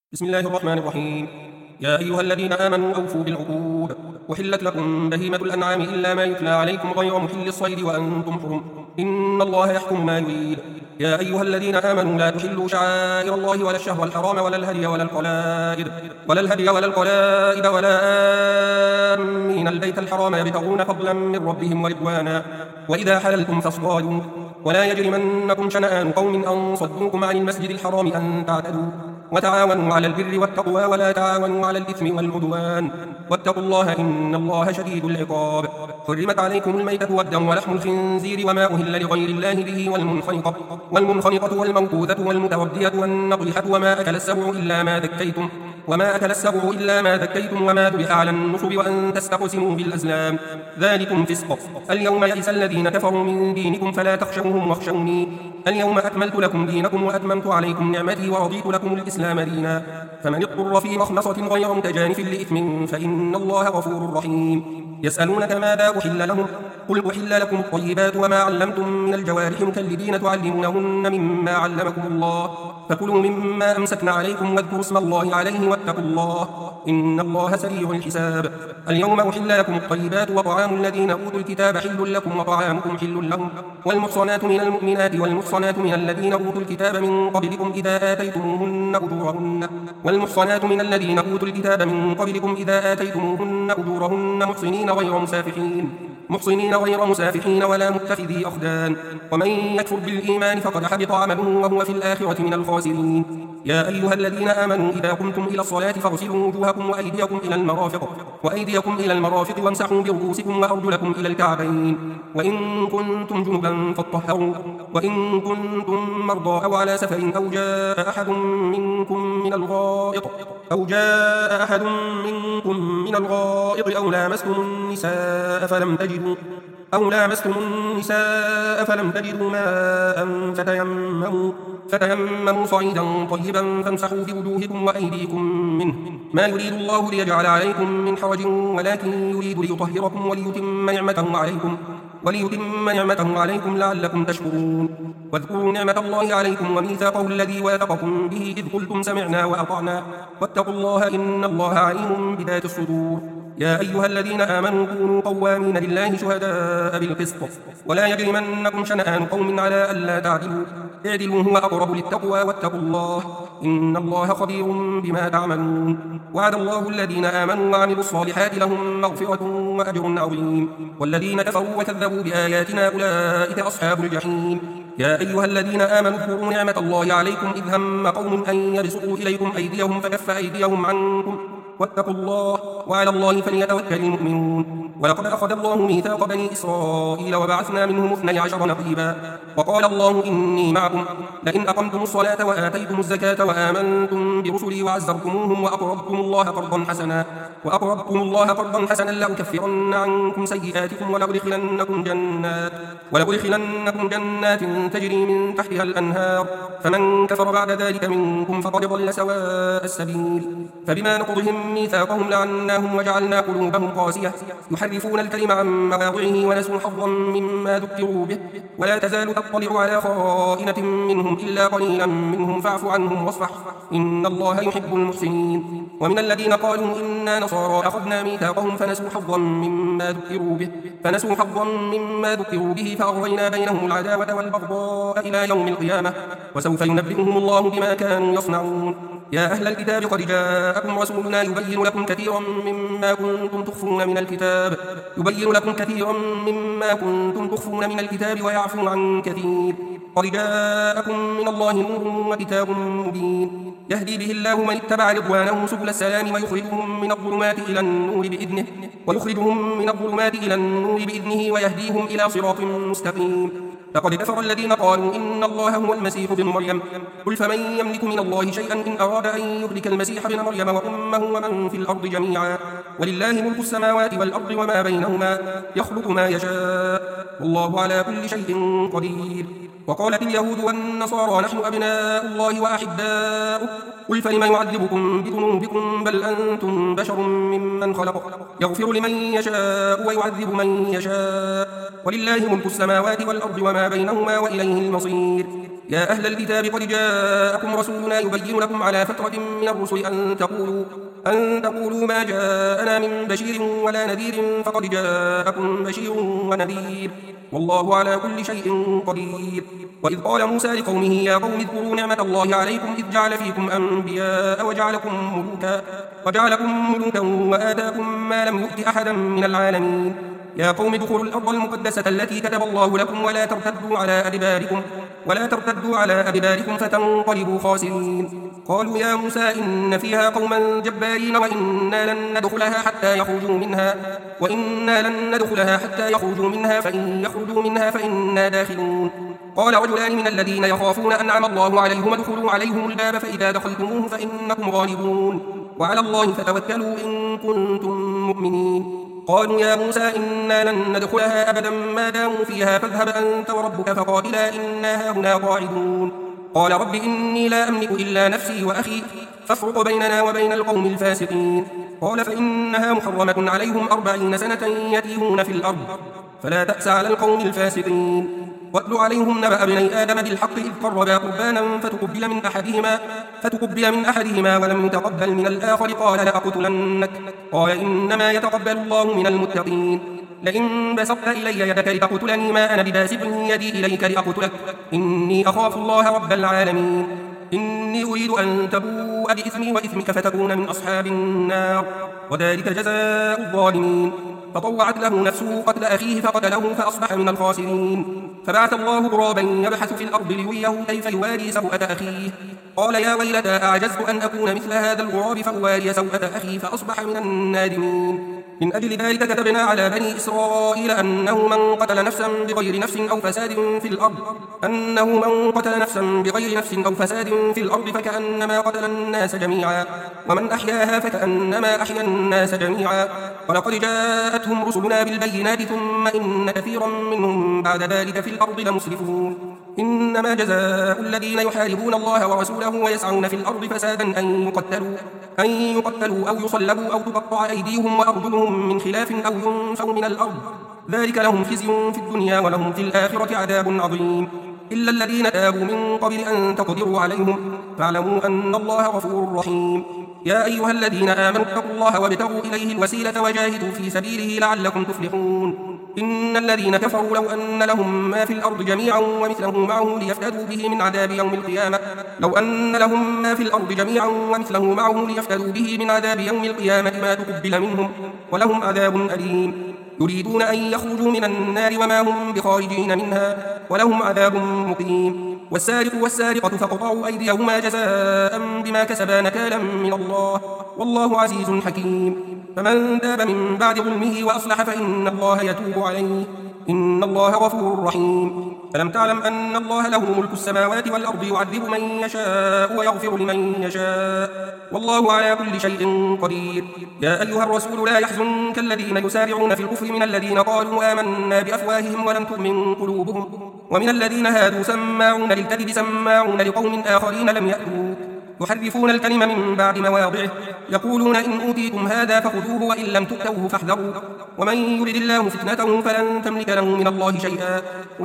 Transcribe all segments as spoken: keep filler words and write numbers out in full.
بسم الله الرحمن الرحيم. يا أيها الذين آمنوا أوفوا بالعقود. أحلت لكم بهيمة الأنعام إلا ما يتلى عليكم غير محل الصيد وأنتم حرم، إن الله يحكم ما يريد. يا أيها الذين آمنوا لا تحلوا شعائر الله ولا الشهر الحرام ولا الهدي ولا القلائد ولا الهدي ولا القلائد ولا آمين البيت الحرام يبتغون فضلا من ربهم ورضوانا، وإذا حللتم فاصطادوا، ولا يجرمنكم شنآن قوم أن صدوكم عن المسجد الحرام أن تعتدوا، وتعاونوا على البر والتقوى ولا تعاونوا على الإثم والعدوان، واتقوا الله إن الله شديد العقاب. حرمت عليكم الميتة والدم ولحم الخنزير وما أهل لغير الله به والمنخنقة والمنخنقة والموقوذة والمتردية والنطيحة وما أكل السبع إلا ما ذكيتم وما أكل السبع إلا ما ذكيتم وما ذبح على النصب وأن تستقسموا بالأزلام، ذلكم فسق. اليوم يئس الذين كفروا من دينكم فلا تخشوهم واخشوني، اليوم أكملت لكم دينكم وأتممت عليكم نعمتي ورضيت لكم الإسلام دينا، فمن اضطر في مخمصة غير متجانف لإثم فإن الله غفور رحيم. يسألونك ماذا أحل لهم، قل أحل لكم الطيبات وما علمتم من الجوارح مكلبين تعلمونهن مما علمكم الله، فكلوا مما أمسكن عليكم واذكروا اسم الله عليه واتقوا الله إن الله سريع الحساب. اليوم أحل لكم الطيبات وطعام الذين أوتوا الكتاب حل لكم وطعامكم حل لهم، والمحصنات من المؤمنات والمحصنات من الذين أوتوا الكتاب من قبلكم إذا آتيتموهن أجورهن والمحصنات من الذين أوتوا الكتاب من قبلكم إذا آتيتموهن أجورهن محصنين غير مسافحين محصنين غير مسافحين ولا متخذي أخدان، ومن يكفر بالإيمان فقد حبط عمله وهو في الآخرة من الخاسرين. يا أيها الذين آمنوا إذا قمتم إلى الصلاة فاغسلوا وجوهكم وأيديكم إلى المرافق وأيديكم إلى المرافق وامسحوا برؤوسكم وأرجلكم إلى الكعبين، وإن كنتم جنبا فاطهروا، وإن كنتم مرضى أو على سفر أو جاء أحد منكم من الغائط أو جاء أحد منكم من الغائط أو لامستم النساء فلم تجدوا أو لامستم النساء فلم تجدوا ماء فتيمموا فتيمموا صعيدا طيبا فامسحوا بوجوهكم وأيديكم منه، ما يريد الله ليجعل عليكم من حرج ولكن يريد ليطهركم وليتم نعمته عليكم وليتم نعمته عليكم لعلكم تشكرون. واذكروا نعمة الله عليكم وميثاقه الذي واثقكم به إذ قلتم سمعنا وأطعنا واتقوا الله إن الله عليم بذات الصدور. يا أيها الذين آمنوا كونوا قوامين لله شهداء بالقسط ولا يجرمنكم شنآن قوم على ألا تعدلوا اعدلوا هو أقرب للتقوى واتقوا الله إن الله خبير بما تعملون. وعد الله الذين آمنوا وعملوا الصالحات لهم مغفرة وأجر عظيم، والذين كفروا وكذبوا بآياتنا أولئك أصحاب الجحيم. يا أيها الذين آمنوا اذكروا نعمة الله عليكم إذ هم قوم أن يبسطوا إليكم أيديهم فكف أيديهم عنكم واتقوا الله وعلى الله فليتوكل المؤمنون. ولقد أخذ الله ميثاق بني إسرائيل وبعثنا منهم اثني عشر نقيبا وقال الله إني معكم لئن أقمتم الصلاة وآتيتم الزكاة وآمنتم برسلي وعزرتموهم وأقرضتم الله قرضا حسنا وأقرضتم الله قرضا حسنا لأكفرن عنكم سيئاتكم ولأدخلنكم جنات ولأدخلنكم جنات تجري من تحتها الأنهار، فمن كفر بعد ذلك منكم فقد ضل سواء السبيل. فبما نقضهم ميثاقهم لعناهم وجعلنا قلوبهم قاسية يحرفون الكلم عن مواضعه ونسوا حظا مما ذكروا به، ولا تزال تطلع على خائنة منهم إلا قليلا منهم فاعف عنهم واصفح إن الله يحب المحسنين. ومن الذين قالوا إنا نصارى أخذنا ميثاقهم فنسوا حظا مما ذكروا به فنسوا حظا مما ذكروا به فأغرينا بينهم العداوة والبغضاء إلى يوم القيامة وسوف ينبئهم الله بما كانوا يصنعون. يا أهل الكتاب قد جاءكم رسولنا يبين لكم كثيرا مما كنتم تخفون من الكتاب يبين لكم كثيرا مما كنتم تخفون من الكتاب ويعفو عن كثير، قد جاءكم من الله نور وكتاب مبين يهدي به الله من اتبع رضوانه سبل السلام ويخرجهم من الظلمات إلى النور بإذنه ويخرجهم من الظلمات إلى النور بإذنه ويهديهم إلى صراط مستقيم. لقد كفر الذين قالوا إن الله هو المسيح ابن مريم، قل فمن يملك من الله شيئا إن أراد أن يهلك المسيح ابن مريم وأمه ومن في الأرض جميعا ولله ملك السماوات والأرض وما بينهما يخلق ما يشاء والله على كل شيء قدير. وقالت اليهود والنصارى نحن أبناء الله وأحباؤه، قل فلم يعذبكم بذنوبكم بل أنتم بشر ممن خلق يغفر لمن يشاء ويعذب من يشاء ولله ملك السماوات والأرض وما بينهما وإليه المصير. يا أهل الكتاب قد جاءكم رسولنا يبين لكم على فترة من الرسل أن تقولوا أن تقولوا ما جاءنا من بشير ولا نذير فقد جاءكم بشير ونذير والله على كل شيء قدير. وإذ قال موسى لقومه يا قوم اذكروا نعمة الله عليكم إذ جعل فيكم أنبياء وجعلكم ملوكا وجعلكم ملوكا وآتاكم ما لم يؤت أحدا من العالمين. يا قوم ادخلوا الأرض المقدسة التي كتب الله لكم ولا ترتدوا على أدباركم ولا ترتدوا على أدباركم فتنقلبوا خاسرين. قالوا يا موسى إن فيها قوما جبارين وإنا لن ندخلها حتى يخرجوا منها وإنا لن ندخلها حتى يخرجوا منها فإن يخرجوا منها فإنا داخلون. قال رجلان من الذين يخافون أنعم الله عليهم ادخلوا عليهم الباب فإذا دخلتموه فإنكم غالبون وعلى الله فتوكلوا إن كنتم مؤمنين. قالوا يا موسى إنا لن ندخلها أبدا ما داموا فيها فاذهب أنت وربك فقاتلا إنا هاهنا قاعدون. قال رب إني لا أملك إلا نفسي وأخي فافرق بيننا وبين القوم الفاسقين. قال فإنها محرمة عليهم أربعين سنة يتيهون في الأرض فلا تأس على القوم الفاسقين. واتل عليهم نبأ ابني آدم بالحق إذ قربا قربانا فتقبل من أحدهما فتقبل من أحدهما ولم يتقبل من الآخر قال لأقتلنك قال إنما يتقبل الله من المتقين. لئن بسطت إلي يدك لتقتلني ما أنا بباسط يدي إليك لأقتلك إني أخاف الله رب العالمين. إني أريد أن تبوء بإثمي وإثمك فتكون من أصحاب النار وذلك جزاء الظالمين. فطوعت له نفسه قتل أخيه فقتله فأصبح من الخاسرين. فبعث الله غرابا يبحث في الأرض ليريه كيف يواري سوءة أخيه قال يا ويلتى أعجزت أن أكون مثل هذا الغراب فأواري سوءة أخي فأصبح من النادمين. من أجل ذلك كتبنا على بني إسرائيل أنه من قتل نفسا بغير نفس أو فساد في الأرض أنه من قتل نفسا بغير نفس أو فساد في الأرض فكأنما قتل الناس جميعا ومن أحياها فكأنما أحيا الناس جميعا. ولقد جاءتهم رسلنا بالبينات ثم إن كثيرا منهم بعد ذلك في الأرض لمسرفون. إنما جزاء الذين يحاربون الله ورسوله ويسعون في الأرض فسادا أن يقتلوا أن يقتلوا أو يصلبوا أو تقطع أيديهم وأرجلهم من خلاف أو ينفوا من الأرض ذلك لهم خزي في الدنيا ولهم في الآخرة عذاب عظيم. إلا الذين تابوا من قبل أن تقدروا عليهم فاعلموا أن الله غفور رحيم. يا أيها الذين آمنوا اتقوا الله وابتغوا إليه الوسيلة وجاهدوا في سبيله لعلكم تفلحون. إن الذين كفروا لو أن لهم ما في الأرض جميعا ومثله معه ليفتدوا به من عذاب يوم القيامة لو أن لهم ما في الأرض جميعا ومثله معه ليفتدوا به من عذاب يوم القيامة ما تقبل منهم ولهم عذاب أليم. يريدون أن يخرجوا من النار وما هم بخارجين منها ولهم عذاب مقيم. والسارق والسارقة فاقطعوا أيديهما جزاء بما كسبا نكالا من الله والله عزيز حكيم. فمن تاب من بعد ظلمه وأصلح فإن الله يتوب عليه إن الله غفور رحيم. ألم تعلم أن الله له ملك السماوات والأرض يعذب من يشاء ويغفر لمن يشاء والله على كل شيء قدير. يا أيها الرسول لا يحزنك الذين يسارعون في الكفر من الذين قالوا آمنا بأفواههم ولم تؤمن قلوبهم ومن الذين هادوا سماعون للكذب سماعون لقوم آخرين لم يأتوك يحرفون الكلم من بعد مواضعه يقولون إن أوتيتم هذا فخذوه وإن لم تؤتوه فاحذروا ومن يرد الله فتنته فلن تملك له من الله شيئا.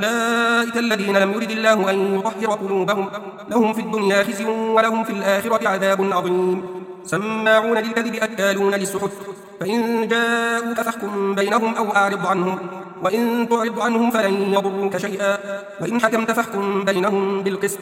أولئك الذين لم يرد الله أن يطهر قلوبهم لهم في الدنيا خزي ولهم في الآخرة عذاب عظيم. سماعون للكذب أكالون للسحت فإن جاءوك فاحكم بينهم أو أعرض عنهم وإن تعرض عنهم فلن يضروك شيئا وإن حكمت فاحكم بينهم بالقسط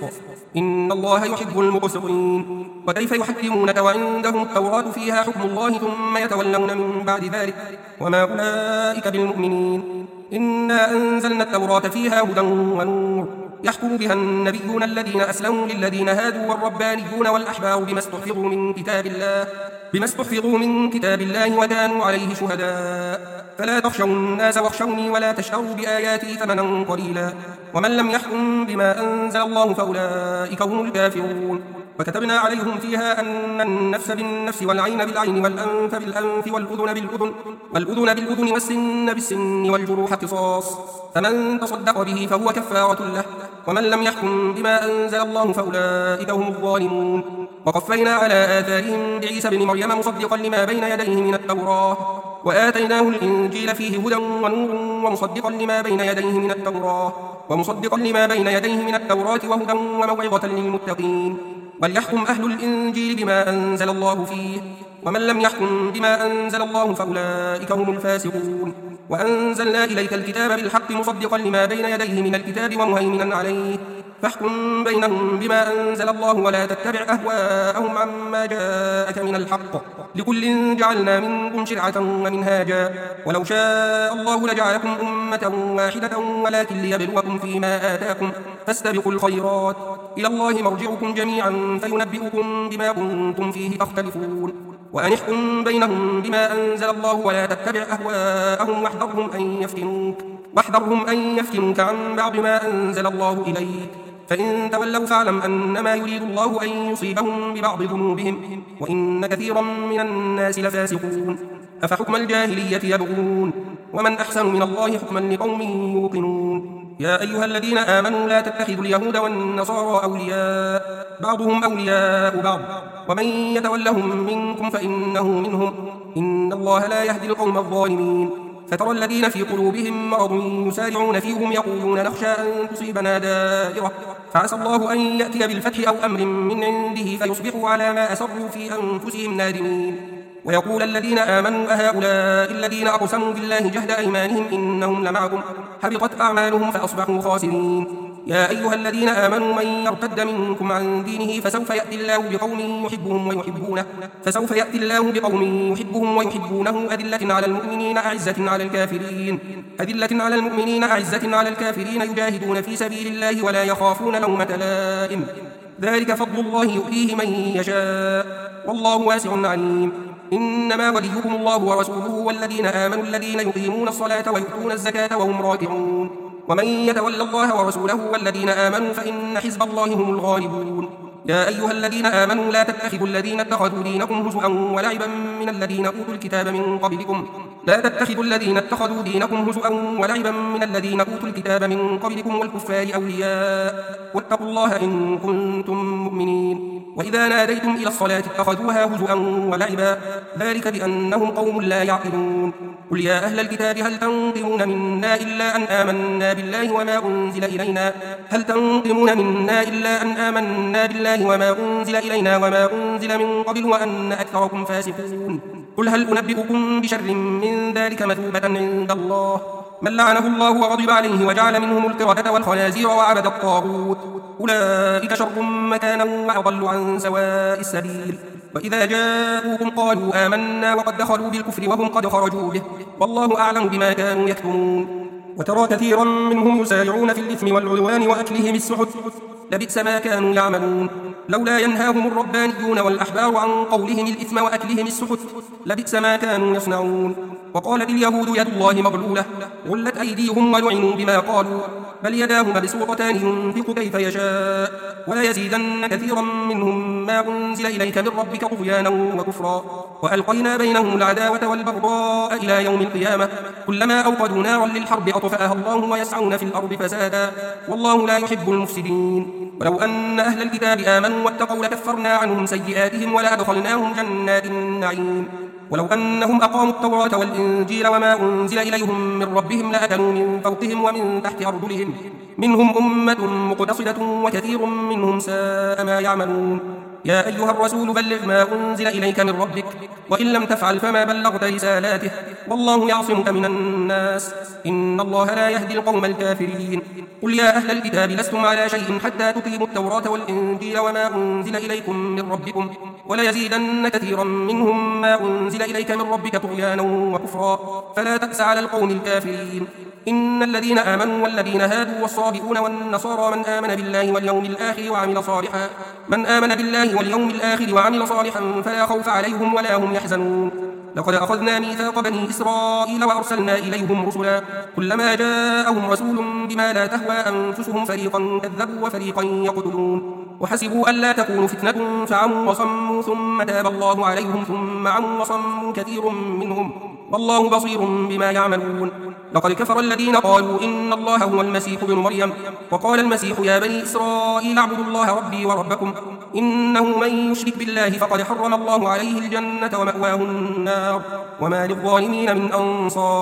إن الله يحب المقسطين. وكيف يحكمونك وعندهم التوراة فيها حكم الله ثم يتولون من بعد ذلك وما أولئك بالمؤمنين. إنا أنزلنا التوراة فيها هدى ونور يحكم بها النبيون الذين أسلموا للذين هادوا والربانيون والأحبار بما استحفظوا من كتاب الله بما استحفظوا من كتاب الله وكانوا عليه شهداء فلا تخشوا الناس واخشوني ولا تشتروا بآياتي ثمنا قليلا ومن لم يحكم بما أنزل الله فأولئك هم الكافرون. وكتبنا عليهم فيها أن النفس بالنفس والعين بالعين والأنف بالأنف والأذن بالأذن والأذن بالأذن والسن بالسن والجروح قصاص فمن تصدق به فهو كفارة له ومن لم يحكم بما أنزل الله فأولئك هم الظالمون. وقفينا على آثارهم بعيسى بن مريم مصدقا لما بين يديه من التوراة وآتيناه الإنجيل فيه هدى ونور ومصدقا لما بين يديه من التوراة ومصدقا لما بين يديه من التوراة وهدى وموعظة للمتقين. وليحكم أهل الإنجيل بما أنزل الله فيه، ومن لم يحكم بما أنزل الله فأولئك هم الفاسقون. وأنزلنا إليك الكتاب بالحق مصدقا لما بين يديه من الكتاب ومهيمنا عليه، فاحكم بينهم بما أنزل الله ولا تتبع أهواءهم عما جاءك من الحق، لكل جعلنا منكم شرعة ومنهاجا، ولو شاء الله لجعلكم أمة واحدة ولكن ليبلوكم فيما آتاكم، فاستبقوا الخيرات، إلى الله مرجعكم جميعا فينبئكم بما كنتم فيه تختلفون. وأن احكم بينهم بما أنزل الله ولا تتبع أهواءهم واحذرهم أن يفتنوك واحذرهم أن يفتنوك عن بعض ما أنزل الله إليك، فإن تولوا فاعلم أنما يريد الله أن يصيبهم ببعض ذنوبهم وإن كثيرا من الناس لفاسقون. أفحكم الجاهلية يبغون ومن أحسن من الله حكما لقوم يوقنون. يا أيها الذين آمنوا لا تتخذوا اليهود والنصارى أولياء بعضهم أولياء بعض ومن يتولهم منكم فإنه منهم، إن الله لا يهدي القوم الظالمين. فترى الذين في قلوبهم مرض يسارعون فيهم يقولون نخشى أن تصيبنا دائرة، فعسى الله أن يأتي بالفتح أو أمر من عنده فيصبحوا على ما أسروا في أنفسهم نادمين. ويقول الذين آمنوا أهؤلاء الذين أقسموا بالله جهد أيمانهم إنهم لمعكم، حبطت أعمالهم فأصبحوا خاسرين. يا أيها الذين آمنوا من يرتد منكم عن دينه فسوف يأتي الله بقوم يحبهم ويحبونه فسوف يأتي الله بقوم يحبهم ويحبونه أذلة على المؤمنين أعزة على الكافرين أذلة على المؤمنين أعزة على الكافرين يجاهدون في سبيل الله ولا يخافون لومة لائم، ذلك فضل الله يؤتيه من يشاء والله واسع عليم. إنما وليكم الله ورسوله والذين آمنوا الذين يقيمون الصلاة ويؤتون الزكاة وهم راكعون، ومن يتولى الله ورسوله والذين آمنوا فإن حزب الله هم الغالبون. يا أيها الذين آمنوا لا تتخذوا الذين اتخذوا دينكم هزءا ولعبا من الذين أوتوا الكتاب من قبلكم لا تتخذوا الذين اتخذوا دينكم هزءا ولعبا من الذين أوتوا الكتاب من قبلكم والكفار أولياء، واتقوا الله إن كنتم مؤمنين. وإذا ناديتم إلى الصلاة اتخذوها هزءا ولعبا، ذلك بأنهم قوم لا يعقلون. قل يا أهل الكتاب هل تنقمون منا إلا أن آمنا بالله وما أنزل إلينا هل تنقمون منا إلا أن آمنا بالله وما أنزل إلينا وما أنزل من قبل وأن أكثركم فاسقون. قل هل أنبئكم بشر من ذلك مثوبة عند الله من لعنه الله وغضب عليه وجعل منهم القردة والخنازير وعبد الطاغوت، أولئك شر مكانا وأضل عن سواء السبيل. وإذا جاءوكم قالوا آمنا وقد دخلوا بالكفر وهم قد خرجوا به والله أعلم بما كانوا يكتمون. وترى كثيرا منهم يسارعون في الإثم والعدوان وأكلهم السحت، لبئس ما كانوا يعملون. لولا ينهاهم الربانيون والأحبار عن قولهم الإثم وأكلهم السحت، لبئس ما كانوا يصنعون. وقالت اليهود يد الله مغلولة غلت أيديهم ولعنوا بما قالوا، بل يداه مبسوطتان ينفق كيف يشاء ولا كثيرا منهم ما أنزل إليك من ربك طغيانا وكفرا. وألقينا بينهم العداوة والبغضاء إلى يوم القيامة، كلما أوقدوا نارا للحرب أطفأها الله ويسعون في الأرض فسادا والله لا يحب المفسدين. ولو أن أهل الكتاب آمنوا واتقوا لكفرنا عنهم سيئاتهم ولأدخلناهم جنات النعيم. ولو أنهم أقاموا التوراة والإنجيل وما أنزل إليهم من ربهم لأكلوا من فوقهم ومن تحت أرجلهم منهم أمة مقتصدة وكثير منهم ساء ما يعملون. يا أيها الرسول بلغ ما أنزل إليك من ربك وإن لم تفعل فما بلغت رسالاته والله يعصمك من الناس إن الله لا يهدي القوم الكافرين. قل يا أهل الكتاب لستم على شيء حتى تقيموا التوراة والإنجيل وما أنزل إليكم من ربكم وليزيدن كثيرا منهم ما أنزل إليك من ربك طغيانا وكفرا فلا تأس على القوم الكافرين. إن الذين آمنوا والذين هادوا والصابئون والنصارى من آمن بالله واليوم الآخر وعمل صالحا من آمن بالله واليوم الآخر وعمل صالحا فلا خوف عليهم ولا هم يحزنون. لقد أخذنا ميثاق بني إسرائيل وأرسلنا إليهم رسلا كلما جاءهم رسول بما لا تهوى أنفسهم فريقا كذبوا وفريقا يقتلون وحسبوا ألا تكون فتنة فعموا وصموا ثم تاب الله عليهم ثم عموا وصموا كثير منهم والله بصير بما يعملون. لقد كفر الذين قالوا إن الله هو المسيح ابن مريم وقال المسيح يا بني إسرائيل اعبدوا الله ربي وربكم إنه من يشرك بالله فقد حرم الله عليه الجنة ومأواه النار وما للظالمين من أنصار.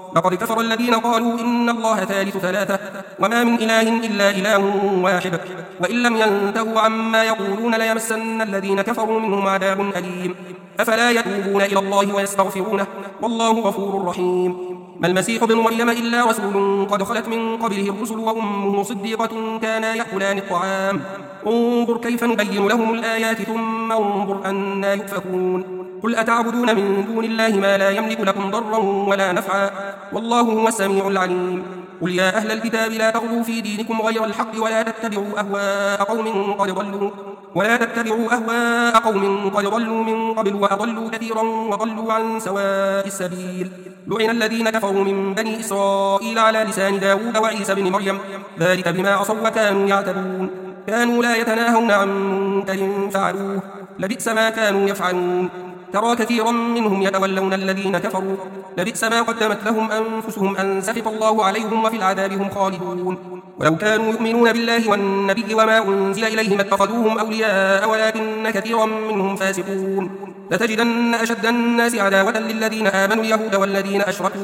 لقد كفر الذين قالوا إن الله ثالث ثلاثة وما من إله إلا إله واحد وإن لم ينتهوا عما يقولون ليمسن الذين كفروا منهم عذاب أليم أفلا يتوبون إلى الله ويستغفرونه والله غفور رحيم ما المسيح ابن مريم إلا رسول قد خلت من قبله الرسل وأمه صديقة كانا يأكلان الطعام انظر كيف نبين لهم الآيات ثم انظر أنا يؤفكون قل أتعبدون من دون الله ما لا يملك لكم ضرا ولا نفعا والله هو السميع العليم قل يا أهل الكتاب لا تغلوا في دينكم غير الحق ولا تتبعوا أهواء قوم قد ضلوا ولا تتبعوا أهواء قوم قد ضلوا من قبل وأضلوا كثيرا وضلوا عن سواء السبيل لعن الذين كفروا من بني إسرائيل على لسان داود وعيسى بن مريم ذلك بما عصوا وكانوا يعتدون كانوا لا يتناهون عن منكر فعلوه لبئس ما كانوا يفعلون ترى كثيرا منهم يتولون الذين كفروا لبئس ما قدمت لهم أنفسهم أن سخط الله عليهم وفي العذاب هم خالدون ولو كانوا يؤمنون بالله والنبي وما أنزل إليهم اتخذوهم أولياء ولكن كثيرا منهم فاسقون لتجدن أشد الناس عداوة للذين آمنوا اليهود والذين أشركوا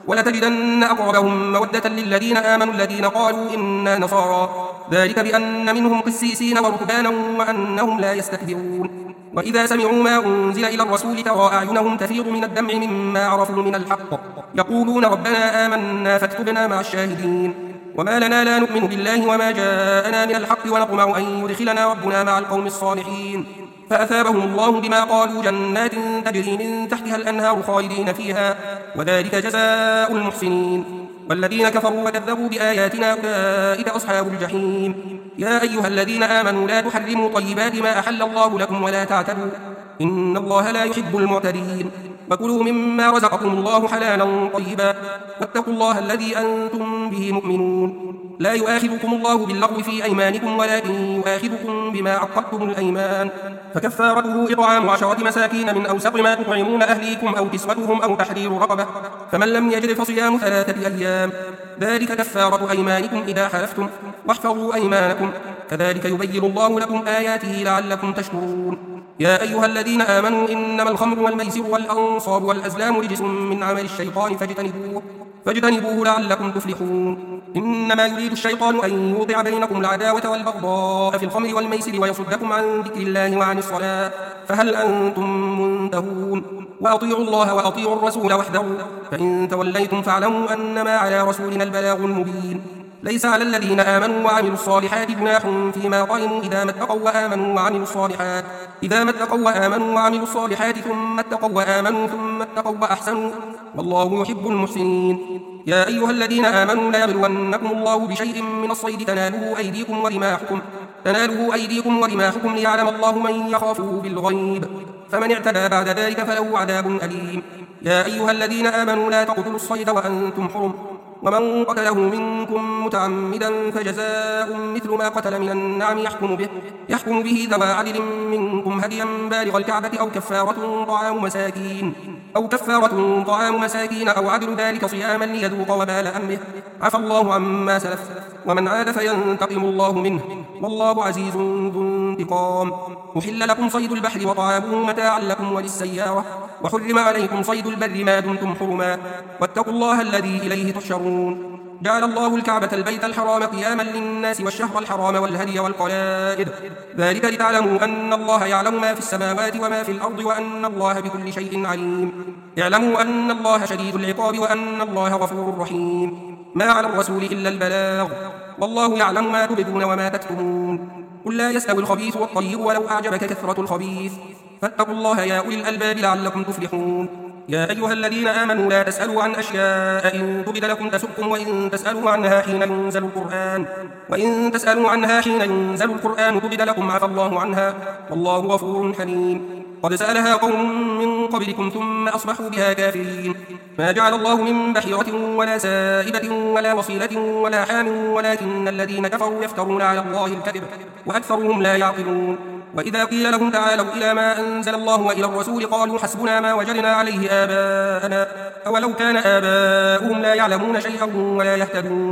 ولتجدن أقربهم مودة للذين آمنوا الذين قالوا إنا نصارى ذلك بأن منهم قسيسين ورهبانا وأنهم لا يستكبرون وإذا سمعوا ما أنزل إلى الرسول ترى أعينهم تفيض من الدمع مما عرفوا من الحق يقولون ربنا آمنا فاكتبنا مع الشاهدين وما لنا لا نؤمن بالله وما جاءنا من الحق ونطمع أن يدخلنا ربنا مع القوم الصالحين فأثابهم الله بما قالوا جنات تجري من تحتها الأنهار خالدين فيها وذلك جزاء المحسنين والذين كفروا وكذبوا بآياتنا أولئك أصحاب الجحيم يا أيها الذين آمنوا لا تحرموا طيبات ما أحل الله لكم ولا تعتدوا إن الله لا يحب المعتدين وكلوا مما رزقكم الله حلالا طيبا واتقوا الله الذي أنتم به مؤمنون لا يؤاخذكم الله باللغو في أيمانكم ولكن يؤاخذكم بما عقدتم الأيمان فكفارته إطعام عشرة مساكين من أوسط ما تطعمون أهليكم أو كسوتهم أو تحرير رقبة فمن لم يجد فصيام ثلاثة أيام ذلك كفارة أيمانكم إذا حلفتم واحفظوا أيمانكم كذلك يبين الله لكم آياته لعلكم تشكرون يا أيها الذين آمنوا إنما الخمر والميسر والأنصاب والأزلام رجس من عمل الشيطان فاجتنبوه فاجتنبوه لعلكم تفلحون إنما يريد الشيطان أن يوقع بينكم العداوة والبغضاء في الخمر والميسر ويصدكم عن ذكر الله وعن الصلاة فهل أنتم منتهون وأطيعوا الله وأطيعوا الرسول واحذروا فإن توليتم فاعلموا أنما على رسولنا البلاغ المبين ليس على الذين آمنوا وعملوا الصالحات جناح فيما طعموا إذا ما اتقوا وآمنوا وعملوا الصالحات إذا ما اتقوا وآمنوا وعملوا الصالحات ثم اتقوا وآمنوا ثم اتقوا وأحسنوا والله يحب المحسنين يا أيها الذين آمنوا لا يبلونكم الله بشيء من الصيد تناله أيديكم ورماحكم تناله أيديكم ورماحكم ليعلم الله من يخافه بالغيب فمن اعتدى بعد ذلك فله عذاب أليم يا أيها الذين آمنوا لا تقتلوا الصيد وأنتم حرم ومن قتله منكم متعمدا فجزاء مثل ما قتل من النعم يحكم به يحكم به ذوى عدل منكم هديا بالغ الكعبة أو كفارة طعام مساكين أو كفارة طعام مساكين أو عدل ذلك صياما ليذوق وبال أمره عفى الله عما سلف ومن عاد فينتقم الله منه والله عزيز ذو انتقام أحل لكم صيد البحر وطعامه متاعا لكم وللسيارة وحرم عليكم صيد البر ما دمتم حرما واتقوا الله الذي إليه تحشرون جعل الله الكعبة البيت الحرام قياما للناس والشهر الحرام والهدي والقلائد ذلك لتعلموا أن الله يعلم ما في السماوات وما في الأرض وأن الله بكل شيء عليم اعلموا أن الله شديد العقاب وأن الله غفور رحيم ما على الرسول إلا البلاغ والله يعلم ما تبدون وما تكتمون قل لا يستوي الخبيث والطيب ولو أعجبك كثرة الخبيث فاتقوا الله يا أولي الألباب لعلكم تفلحون يا أيها الذين آمنوا لا تسألوا عن أشياء إن تبد لكم تسؤكم وإن تسألوا عنها حين ينزل القرآن وإن تسألوا عنها حين ينزل القرآن تبد لكم عفى الله عنها والله غفور حليم قد سألها قوم من قبلكم ثم أصبحوا بها كافرين ما جعل الله من بحيرة ولا سائبة ولا وصيلة ولا حام ولكن الذين كفروا يفترون على الله الكذب وأكثرهم لا يعقلون وإذا قيل لهم تعالوا إلى ما أنزل الله وإلى الرسول قالوا حسبنا ما وجدنا عليه آباءنا أولو كان آباؤهم لا يعلمون شيئا ولا يهتدون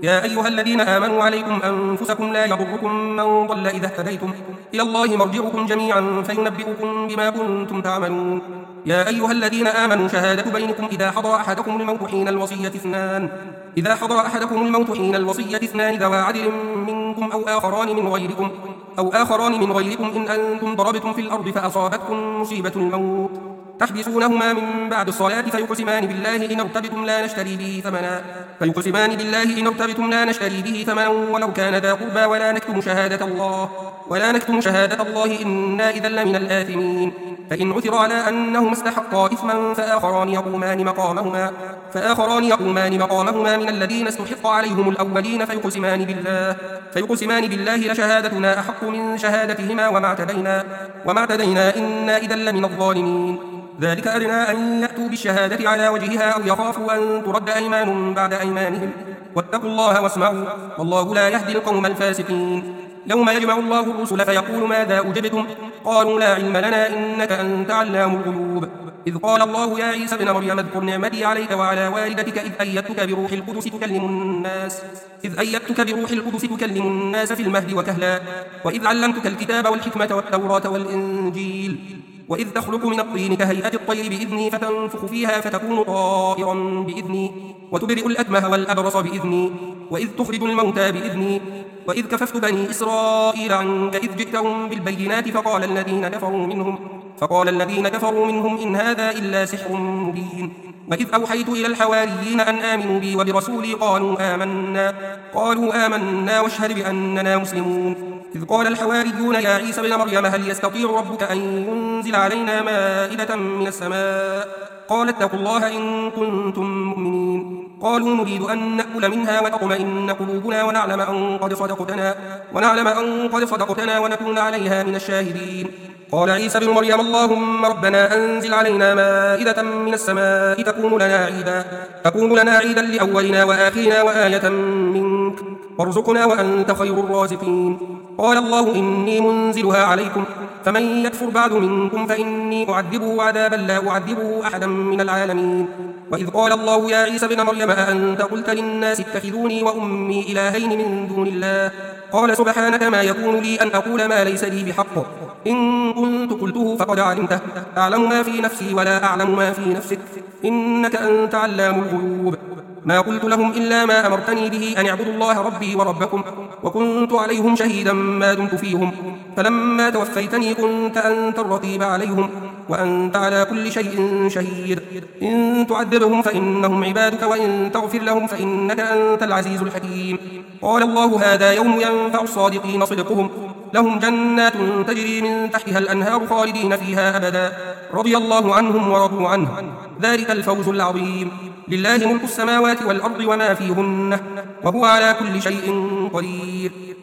يا أيها الذين آمنوا عليكم أنفسكم لا يضركم من ضل إذا اهتديتم إلى الله مرجعكم جميعا فينبئكم بما كنتم تعملون. يا أيها الذين آمنوا شهادة بينكم إذا حضر أحدكم الموت حين الوصية اثنان إذا حضر أحدكم الموت حين الوصية اثنان ذوى عدل منكم أو آخران من غيركم أو آخران من غيركم إن أنتم ضربتم في الأرض فأصابتكم مصيبة الموت تحبسونهما من بعد الصلاة فيقسمان بالله إن ارتبتم لا نشتري به ثمنا فيقسمان بالله إن ارتبتم لا نشتري به ثمنا ولو كان ذا قربى ولا نكتم شهادة الله ولا نكتم شهادة الله إنا إذا لمن الآثمين. فإن عثر على أنهما استحقا إثما فآخران يقومان مقامهما فآخران يقومان مقامهما من الذين استحق عليهم الأولين فيقسمان بالله فيقسمان بالله لشهادتنا أحق من شهادتهما وما اعتدينا وما اعتدينا إنا إذا لمن الظالمين. ذلك أدنى أن يأتوا بالشهادة على وجهها أو يخافوا أن ترد أيمان بعد أيمانهم واتقوا الله واسمعوا والله لا يهدي القوم الفاسقين. يوم يجمع الله الرسل فيقول ماذا أجبتم قالوا لا علم لنا إنك أنت علام الغيوب. إذ قال الله يا عيسى ابن مريم اذكر نعمتي عليك وعلى والدتك إذ أيدتك بروح القدس تكلم الناس إذ أيدتك بروح القدس تكلم الناس في المهد وكهلا وإذ علمتك الكتاب والحكمة والتوراة والإنجيل وإذ تخلق من الطين كهيئة الطير بإذني فتنفخ فيها فتكون طائرا بإذني وتبرئ الأكمه والأبرص بإذني وإذ تخرج الموتى بإذني وإذ كففت بني إسرائيل عنك إذ جئتهم بالبينات فقال الذين كفروا منهم فقال الذين كفروا منهم إن هذا إلا سحر مبين. وإذ أوحيت إلى الحواريين أن آمنوا بي وبرسولي قالوا آمنا قالوا آمنا واشهد بأننا مسلمون. إذ قال الحواريون يا عيسى ابن مريم هل يستطيع ربك أن ينزل علينا مائدة من السماء قال اتقوا الله إن كنتم مؤمنين. قالوا نريد أن نأكل منها وتطمئن قلوبنا ونعلم أن قد صدقتنا ونعلم أن قد صدقتنا ونكون عليها من الشاهدين. قال عيسى ابن مريم اللهم ربنا أنزل علينا مائدة من السماء تكون لنا عيدا تكون لنا عيدا لأولنا وآخرنا وآية منك وارزقنا وأنت خير الرازقين. قال الله إني منزلها عليكم فمن يكفر بعد منكم فإني أعذبه عذابا لا أعذبه أحدا من العالمين. وإذ قال الله يا عيسى ابن مريم أأنت قلت للناس اتخذوني وأمي إلهين من دون الله قال سبحانك ما يكون لي أن أقول ما ليس لي بحق إن كنت قلته فقد علمته أعلم ما في نفسي ولا أعلم ما في نفسك إنك أنت علام الغيوب. ما قلت لهم إلا ما أمرتني به أن اعبدوا الله ربي وربكم وكنت عليهم شهيدا ما دمت فيهم فلما توفيتني كنت أنت الرقيب عليهم وأنت على كل شيء شهيد. إن تعذبهم فإنهم عبادك وإن تغفر لهم فإنك أنت العزيز الحكيم. قال الله هذا يوم ينفع الصادقين صدقهم لهم جنات تجري من تحتها الأنهار خالدين فيها أبدا رضي الله عنهم ورضوا عنه ذلك الفوز العظيم. لله ملك السماوات والأرض وما فيهن وهو على كل شيء قدير.